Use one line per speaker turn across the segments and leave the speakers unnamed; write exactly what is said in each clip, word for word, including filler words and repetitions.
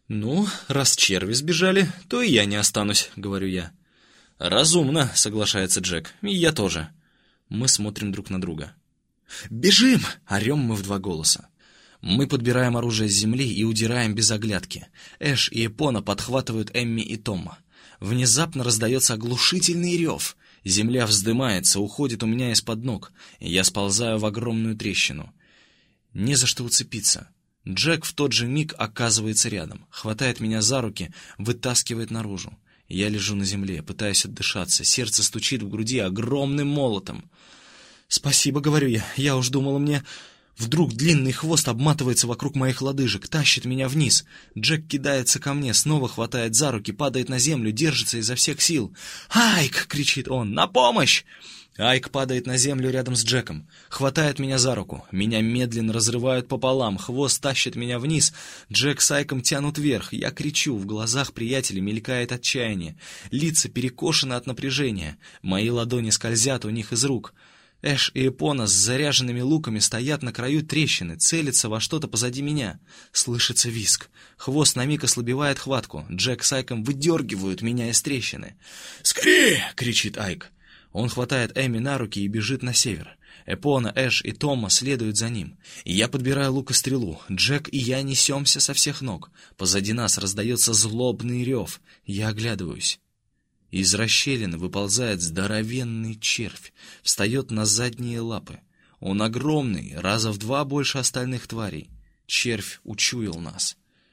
«Ну, раз черви сбежали, то и я не останусь», — говорю я. «Разумно», — соглашается Джек, — «и я тоже». Мы смотрим друг на друга. «Бежим!» — орем мы в два голоса. Мы подбираем оружие с земли и удираем без оглядки. Эш и Эпона подхватывают Эмми и Тома. Внезапно раздается оглушительный рев. Земля вздымается, уходит у меня из-под ног, и я сползаю в огромную трещину. Не за что уцепиться. Джек в тот же миг оказывается рядом, хватает меня за руки, вытаскивает наружу. Я лежу на земле, пытаюсь отдышаться, сердце стучит в груди огромным молотом. «Спасибо», — говорю я, — «я уж думала мне...» Вдруг длинный хвост обматывается вокруг моих лодыжек, тащит меня вниз. Джек кидается ко мне, снова хватает за руки, падает на землю, держится изо всех сил. «Айк!» — кричит он. «На помощь!» Айк падает на землю рядом с Джеком, хватает меня за руку. Меня медленно разрывают пополам, хвост тащит меня вниз. Джек с Айком тянут вверх. Я кричу, в глазах приятелей мелькает отчаяние. Лица перекошены от напряжения. Мои ладони скользят у них из рук. Эш и Эпона с заряженными луками стоят на краю трещины, целятся во что-то позади меня. Слышится визг. Хвост на миг ослабевает хватку. Джек с Айком выдергивают меня из трещины. «Скорее!» — кричит Айк. Он хватает Эми на руки и бежит на север. Эпона, Эш и Тома следуют за ним. Я подбираю лук и стрелу. Джек и я несемся со всех ног. Позади нас раздается злобный рев. Я оглядываюсь. Из расщелины выползает здоровенный червь, встает на задние лапы. Он огромный, раза в два больше остальных тварей. Червь учуял нас.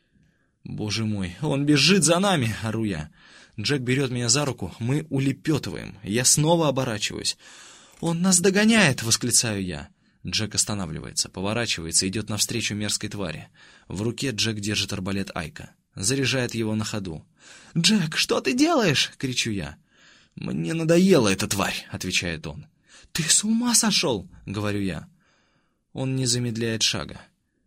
«Боже мой, он бежит за нами!» — ору я. Джек берет меня за руку, мы улепетываем. Я снова оборачиваюсь. «Он нас догоняет!» — восклицаю я. Джек останавливается, поворачивается, идет навстречу мерзкой твари. В руке Джек держит арбалет Айка. Заряжает его на ходу. «Джек, что ты делаешь?» — кричу я. «Мне надоела эта тварь», — отвечает он. «Ты с ума сошел?» — говорю я. Он не замедляет шага.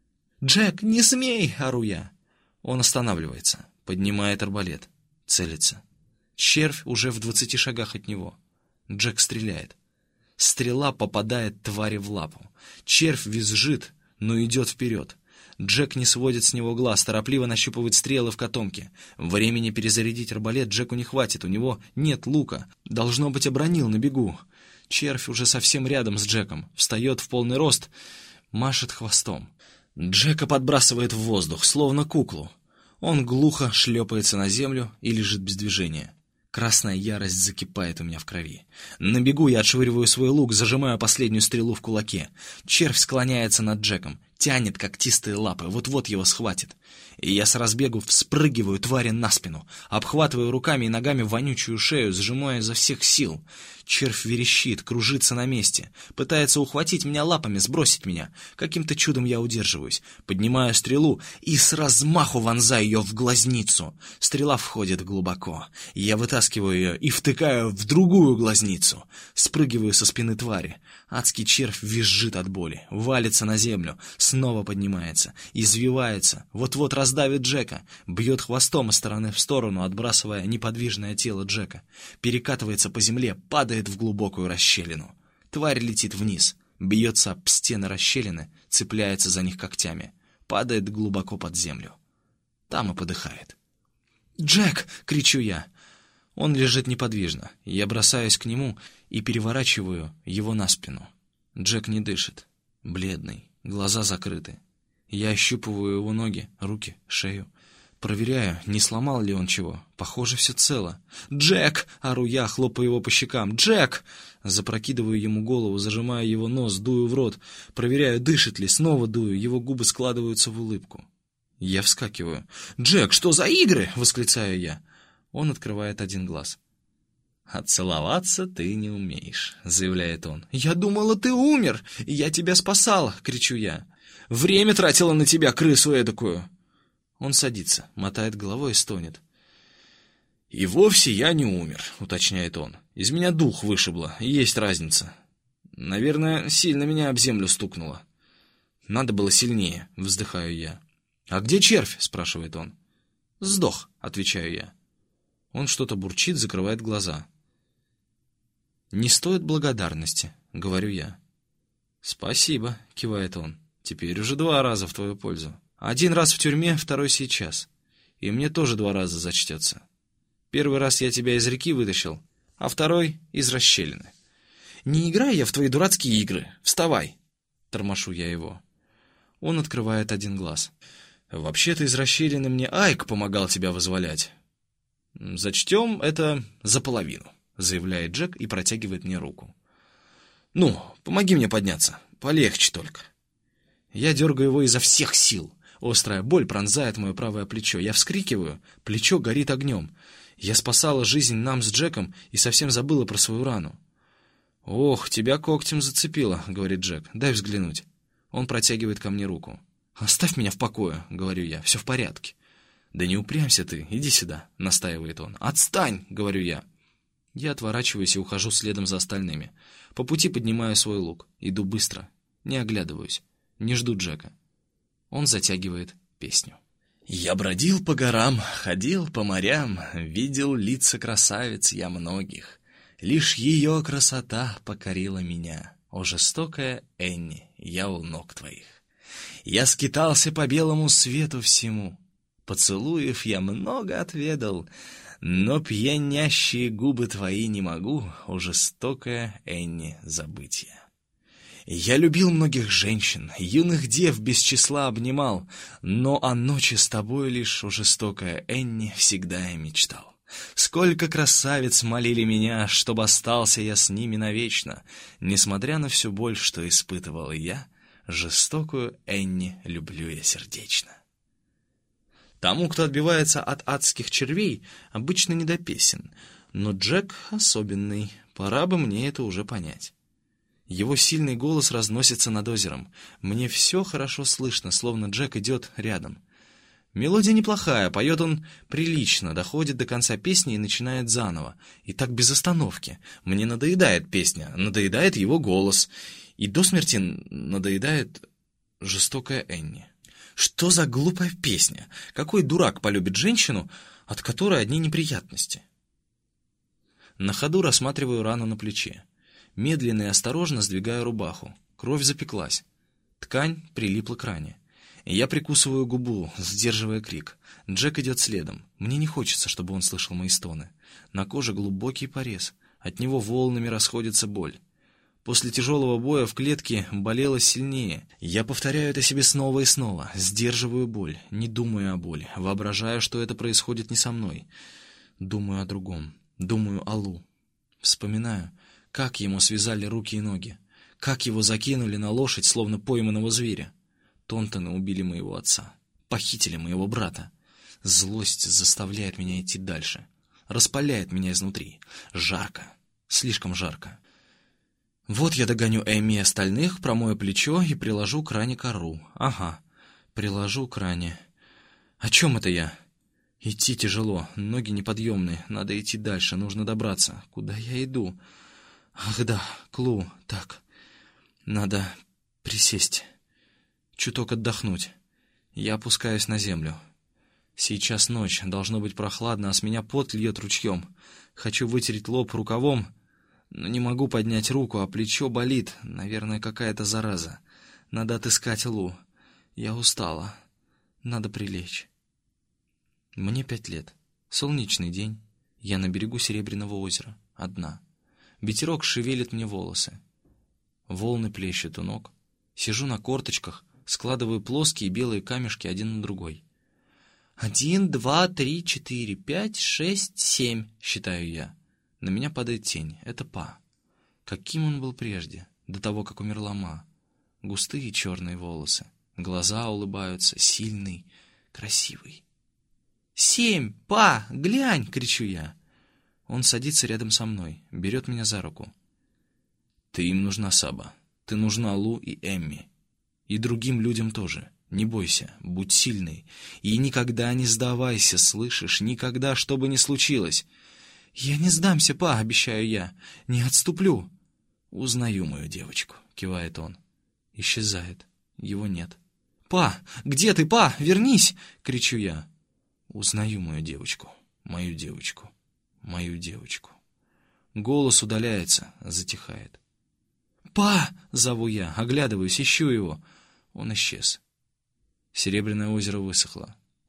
«Джек, не смей!» — ору я. Он останавливается, поднимает арбалет, целится. Червь уже в двадцати шагах от него. Джек стреляет. Стрела попадает твари в лапу. Червь визжит, но идет вперед. Джек не сводит с него глаз, торопливо нащупывает стрелы в котомке. Времени перезарядить арбалет Джеку не хватит, у него нет лука. Должно быть, обронил на бегу. Червь уже совсем рядом с Джеком, встает в полный рост, машет хвостом. Джека подбрасывает в воздух, словно куклу. Он глухо шлепается на землю и лежит без движения. Красная ярость закипает у меня в крови. На бегу я отшвыриваю свой лук, зажимаю последнюю стрелу в кулаке. Червь склоняется над Джеком, тянет когтистые лапы, вот-вот его схватит. И я с разбегу вспрыгиваю твари на спину, обхватываю руками и ногами вонючую шею, сжимая изо всех сил. Червь верещит, кружится на месте, пытается ухватить меня лапами, сбросить меня. Каким-то чудом я удерживаюсь, поднимаю стрелу и с размаху вонзаю ее в глазницу. Стрела входит глубоко. Я вытаскиваю ее и втыкаю в другую глазницу. Спрыгиваю со спины твари. Адский червь визжит от боли, валится на землю, снова поднимается, извивается, вот-вот раздавит Джека, бьет хвостом из стороны в сторону, отбрасывая неподвижное тело Джека, перекатывается по земле, падает в глубокую расщелину. Тварь летит вниз, бьется об стены расщелины, цепляется за них когтями, падает глубоко под землю. Там и подыхает. «Джек!» — кричу я. Он лежит неподвижно. Я бросаюсь к нему и переворачиваю его на спину. Джек не дышит, бледный, глаза закрыты. Я ощупываю его ноги, руки, шею. Проверяю, не сломал ли он чего. Похоже, все цело. «Джек!» — ору я, хлопаю его по щекам. «Джек!» Запрокидываю ему голову, зажимаю его нос, дую в рот. Проверяю, дышит ли, снова дую, его губы складываются в улыбку. Я вскакиваю. «Джек, что за игры?» — восклицаю я. Он открывает один глаз. «А целоваться ты не умеешь», — заявляет он. «Я думала, ты умер, и я тебя спасал», — кричу я. «Время тратила на тебя, крысу эдакую». Он садится, мотает головой и стонет. «И вовсе я не умер», — уточняет он. «Из меня дух вышибло, есть разница. Наверное, сильно меня об землю стукнуло». «Надо было сильнее», — вздыхаю я. «А где червь?» — спрашивает он. «Сдох», — отвечаю я. Он что-то бурчит, закрывает глаза. «Не стоит благодарности», — говорю я. «Спасибо», — кивает он. «Теперь уже два раза в твою пользу. Один раз в тюрьме, второй сейчас. и мне тоже два раза зачтется. Первый раз я тебя из реки вытащил, а второй — из расщелины. Не играю я в твои дурацкие игры. Вставай!» Тормошу я его. Он открывает один глаз. «Вообще-то из расщелины мне Айк помогал тебя вызволять». «Зачтем это за половину», — заявляет Джек и протягивает мне руку. «Ну, помоги мне подняться. Полегче только». Я дергаю его изо всех сил. Острая боль пронзает мое правое плечо. Я вскрикиваю, плечо горит огнем. Я спасала жизнь нам с Джеком и совсем забыла про свою рану. «Ох, тебя когтем зацепило», — говорит Джек. «Дай взглянуть». Он протягивает ко мне руку. «Оставь меня в покое», — говорю я. «Все в порядке». «Да не упрямься ты, иди сюда», — настаивает он. «Отстань», — говорю я. Я отворачиваюсь и ухожу следом за остальными. По пути поднимаю свой лук. Иду быстро. Не оглядываюсь. Не жду Джека. Он затягивает песню. «Я бродил по горам, ходил по морям, видел лица красавиц я многих. Лишь ее красота покорила меня. О, жестокая Энни, я у ног твоих. Я скитался по белому свету всему. Поцелуев я много отведал, но пьянящие губы твои не могу, о, жестокая Энни, забыть я. Я любил многих женщин, юных дев без числа обнимал, но о ночи с тобой лишь, о, жестокая Энни, всегда я мечтал. Сколько красавиц молили меня, чтобы остался я с ними навечно, несмотря на всю боль, что испытывал я, жестокую Энни люблю я сердечно». Тому, кто отбивается от адских червей, обычно не до песен, но Джек особенный, пора бы мне это уже понять. Его сильный голос разносится над озером. Мне все хорошо слышно, словно Джек идет рядом. Мелодия неплохая, поет он прилично, доходит до конца песни и начинает заново. И так без остановки. Мне надоедает песня, надоедает его голос. И до смерти надоедает жестокая Энни. Что за глупая песня? Какой дурак полюбит женщину, от которой одни неприятности? На ходу рассматриваю рану на плече. Медленно и осторожно сдвигаю рубаху. Кровь запеклась. Ткань прилипла к ране. Я прикусываю губу, сдерживая крик. Джек идет следом. Мне не хочется, чтобы он слышал мои стоны. На коже глубокий порез. От него волнами расходится боль. После тяжелого боя в клетке болело сильнее. Я повторяю это себе снова и снова. Сдерживаю боль, не думаю о боли. Воображаю, что это происходит не со мной. Думаю о другом. Думаю о Лу. Вспоминаю, как ему связали руки и ноги. Как его закинули на лошадь, словно пойманного зверя. Тонтоны убили моего отца. Похитили моего брата. Злость заставляет меня идти дальше. Распаляет меня изнутри. Жарко. Слишком жарко. Вот я догоню Эми и остальных, промою плечо и приложу к ране кору. Ага, приложу к ране. О чем это я? Идти тяжело, ноги неподъемные, надо идти дальше, нужно добраться. Куда я иду? Ах да, Клу, так, надо присесть, чуток отдохнуть. Я опускаюсь на землю. Сейчас ночь, должно быть прохладно, а с меня пот льет ручьем. Хочу вытереть лоб рукавом, но не могу поднять руку, а плечо болит. Наверное, какая-то зараза. Надо отыскать Лу. Я устала. Надо прилечь. Мне пять лет. Солнечный день. Я на берегу Серебряного озера. Одна. Ветерок шевелит мне волосы. Волны плещут у ног. Сижу на корточках, складываю плоские белые камешки один на другой. Один, два, три, четыре, пять, шесть, семь, считаю я. На меня падает тень. Это Па. Каким он был прежде, до того, как умерла Ма. Густые черные волосы. Глаза улыбаются. Сильный, красивый. «Семь! Па! Глянь!» — кричу я. Он садится рядом со мной, берет меня за руку. «Ты им нужна, Саба. Ты нужна Лу и Эмми. И другим людям тоже. Не бойся, будь сильной. И никогда не сдавайся, слышишь? Никогда, что бы ни случилось». «Я не сдамся, Па, обещаю я. Не отступлю». «Узнаю мою девочку», — кивает он. Исчезает. Его нет. «Па! Где ты, Па? Вернись!» — кричу я. Узнаю мою девочку, мою девочку, мою девочку. Голос удаляется, затихает. «Па!» — зову я, оглядываюсь, ищу его. Он исчез. Серебряное озеро высохло.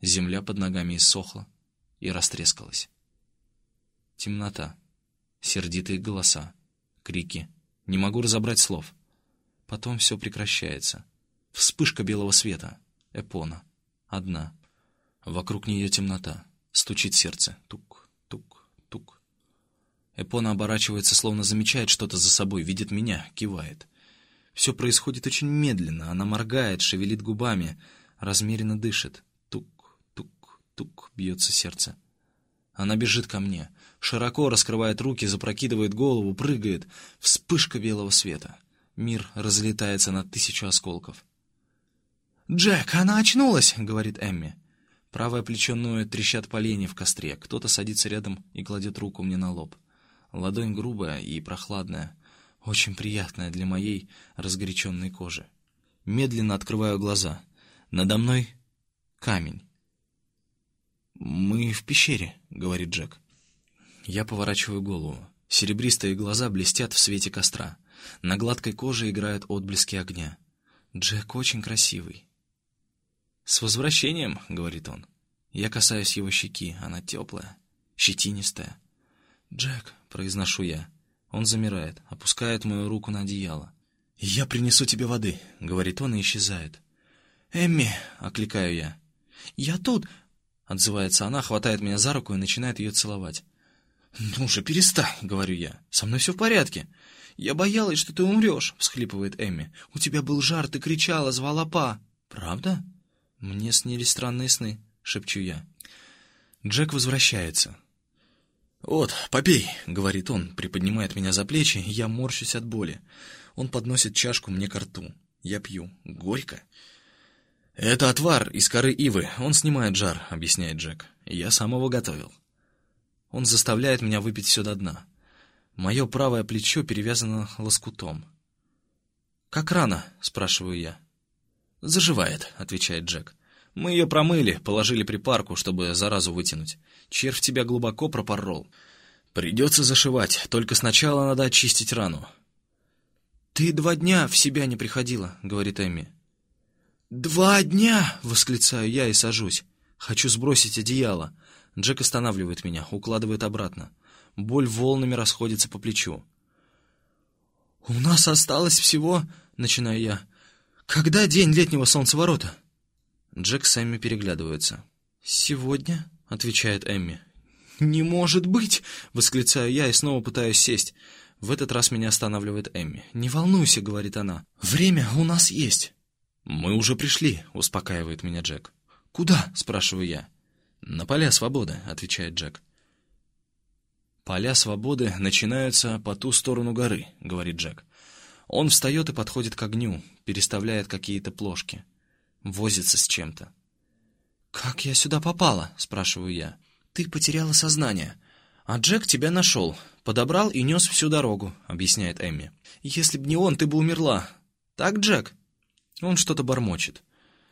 Земля под ногами иссохла и растрескалась. Темнота, сердитые голоса, крики. Не могу разобрать слов. Потом все прекращается. Вспышка белого света. Эпона. Одна. Вокруг нее темнота. Стучит сердце. Тук, тук, тук. Эпона оборачивается, словно замечает что-то за собой, видит меня, кивает. Все происходит очень медленно. Она моргает, шевелит губами, размеренно дышит. Тук, тук, тук, бьется сердце. Она бежит ко мне, широко раскрывает руки, запрокидывает голову, прыгает. Вспышка белого света. Мир разлетается на тысячу осколков. «Джек, она очнулась!» — говорит Эмми. Правое плечо ноет, трещат поленья в костре. Кто-то садится рядом и кладет руку мне на лоб. Ладонь грубая и прохладная, очень приятная для моей разгоряченной кожи. Медленно открываю глаза. Надо мной камень. «Мы в пещере», — говорит Джек. Я поворачиваю голову. Серебристые глаза блестят в свете костра. На гладкой коже играют отблески огня. Джек очень красивый. «С возвращением», — говорит он. Я касаюсь его щеки, она теплая, щетинистая. «Джек», — произношу я. Он замирает, опускает мою руку на одеяло. «Я принесу тебе воды», — говорит он и исчезает. «Эмми», — окликаю я. «Я тут», — отзывается она, хватает меня за руку и начинает ее целовать. «Ну же, перестань», — говорю я. «Со мной все в порядке». «Я боялась, что ты умрешь», — всхлипывает Эмми. «У тебя был жар, ты кричала, звала па». «Правда?» «Мне снились странные сны», — шепчу я. Джек возвращается. «Вот, попей», — говорит он, приподнимает меня за плечи, и я морщусь от боли. Он подносит чашку мне ко рту. Я пью. Горько. «Это отвар из коры ивы, он снимает жар», — объясняет Джек. «Я сам его готовил». Он заставляет меня выпить все до дна. Мое правое плечо перевязано лоскутом. «Как рана?» — спрашиваю я. «Заживает», — отвечает Джек. «Мы ее промыли, положили припарку, чтобы заразу вытянуть. Червь тебя глубоко пропорол. Придется зашивать, только сначала надо очистить рану». «Ты два дня в себя не приходила», — говорит Эмми. «Два дня!» — восклицаю я и сажусь. Хочу сбросить одеяло. Джек останавливает меня, укладывает обратно. Боль волнами расходится по плечу. «У нас осталось всего...» — начинаю я. «Когда день летнего солнцеворота?» Джек с Эмми переглядываются. «Сегодня?» — отвечает Эмми. «Не может быть!» — восклицаю я и снова пытаюсь сесть. В этот раз меня останавливает Эмми. «Не волнуйся», — говорит она. «Время у нас есть». «Мы уже пришли», — успокаивает меня Джек. «Куда?» — спрашиваю я. «На поля свободы», — отвечает Джек. «Поля свободы начинаются по ту сторону горы», — говорит Джек. Он встает и подходит к огню, переставляет какие-то плошки. Возится с чем-то. «Как я сюда попала?» — спрашиваю я. «Ты потеряла сознание. А Джек тебя нашел, подобрал и нес всю дорогу», — объясняет Эмми. «Если б не он, ты бы умерла. Так, Джек?» Он что-то бормочет.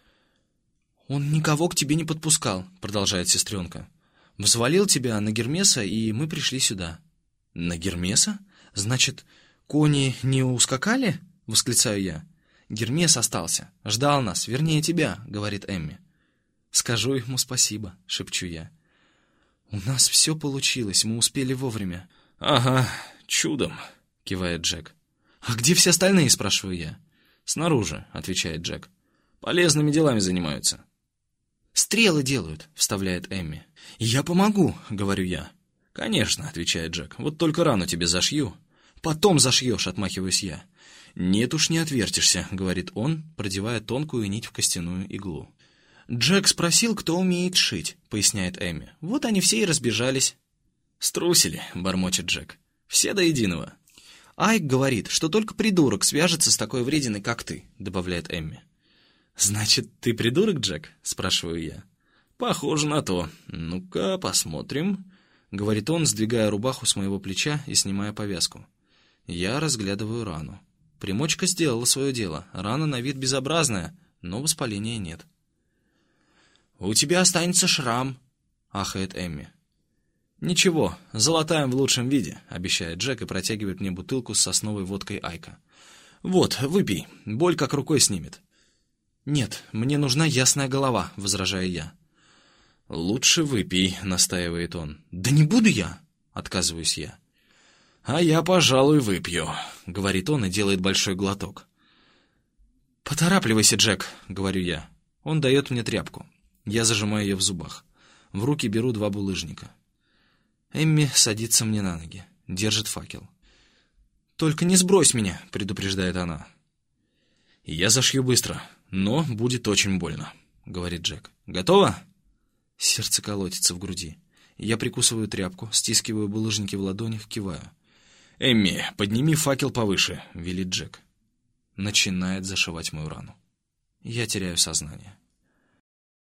«Он никого к тебе не подпускал», — продолжает сестренка. «Взвалил тебя на Гермеса, и мы пришли сюда». «На Гермеса? Значит, кони не ускакали?» — восклицаю я. «Гермес остался. Ждал нас, вернее тебя», — говорит Эмми. «Скажу ему спасибо», — шепчу я. «У нас все получилось, мы успели вовремя». «Ага, чудом», — кивает Джек. «А где все остальные?» — спрашиваю я. «Снаружи», — отвечает Джек. «Полезными делами занимаются». «Стрелы делают», — вставляет Эмми. «Я помогу», — говорю я. «Конечно», — отвечает Джек. «Вот только рану тебе зашью». «Потом зашьешь», — отмахиваюсь я. «Нет уж, не отвертишься», — говорит он, продевая тонкую нить в костяную иглу. «Джек спросил, кто умеет шить», — поясняет Эмми. «Вот они все и разбежались». «Струсили», — бормочет Джек. «Все до единого». «Айк говорит, что только придурок свяжется с такой врединой, как ты», — добавляет Эмми. «Значит, ты придурок, Джек?» — спрашиваю я. «Похоже на то. Ну-ка, посмотрим», — говорит он, сдвигая рубаху с моего плеча и снимая повязку. Я разглядываю рану. Примочка сделала свое дело. Рана на вид безобразная, но воспаления нет. «У тебя останется шрам», — ахает Эмми. «Ничего, золотаем в лучшем виде», — обещает Джек и протягивает мне бутылку с сосновой водкой Айка. «Вот, выпей, боль как рукой снимет». «Нет, мне нужна ясная голова», — возражаю я. «Лучше выпей», — настаивает он. «Да не буду я», — отказываюсь я. «А я, пожалуй, выпью», — говорит он и делает большой глоток. «Поторапливайся, Джек», — говорю я. Он дает мне тряпку. Я зажимаю ее в зубах. В руки беру два булыжника. Эмми садится мне на ноги, держит факел. «Только не сбрось меня», — предупреждает она. «Я зашью быстро, но будет очень больно», — говорит Джек. «Готово?» Сердце колотится в груди. Я прикусываю тряпку, стискиваю булыжники в ладонях, киваю. «Эмми, подними факел повыше», — велит Джек. Начинает зашивать мою рану. Я теряю сознание.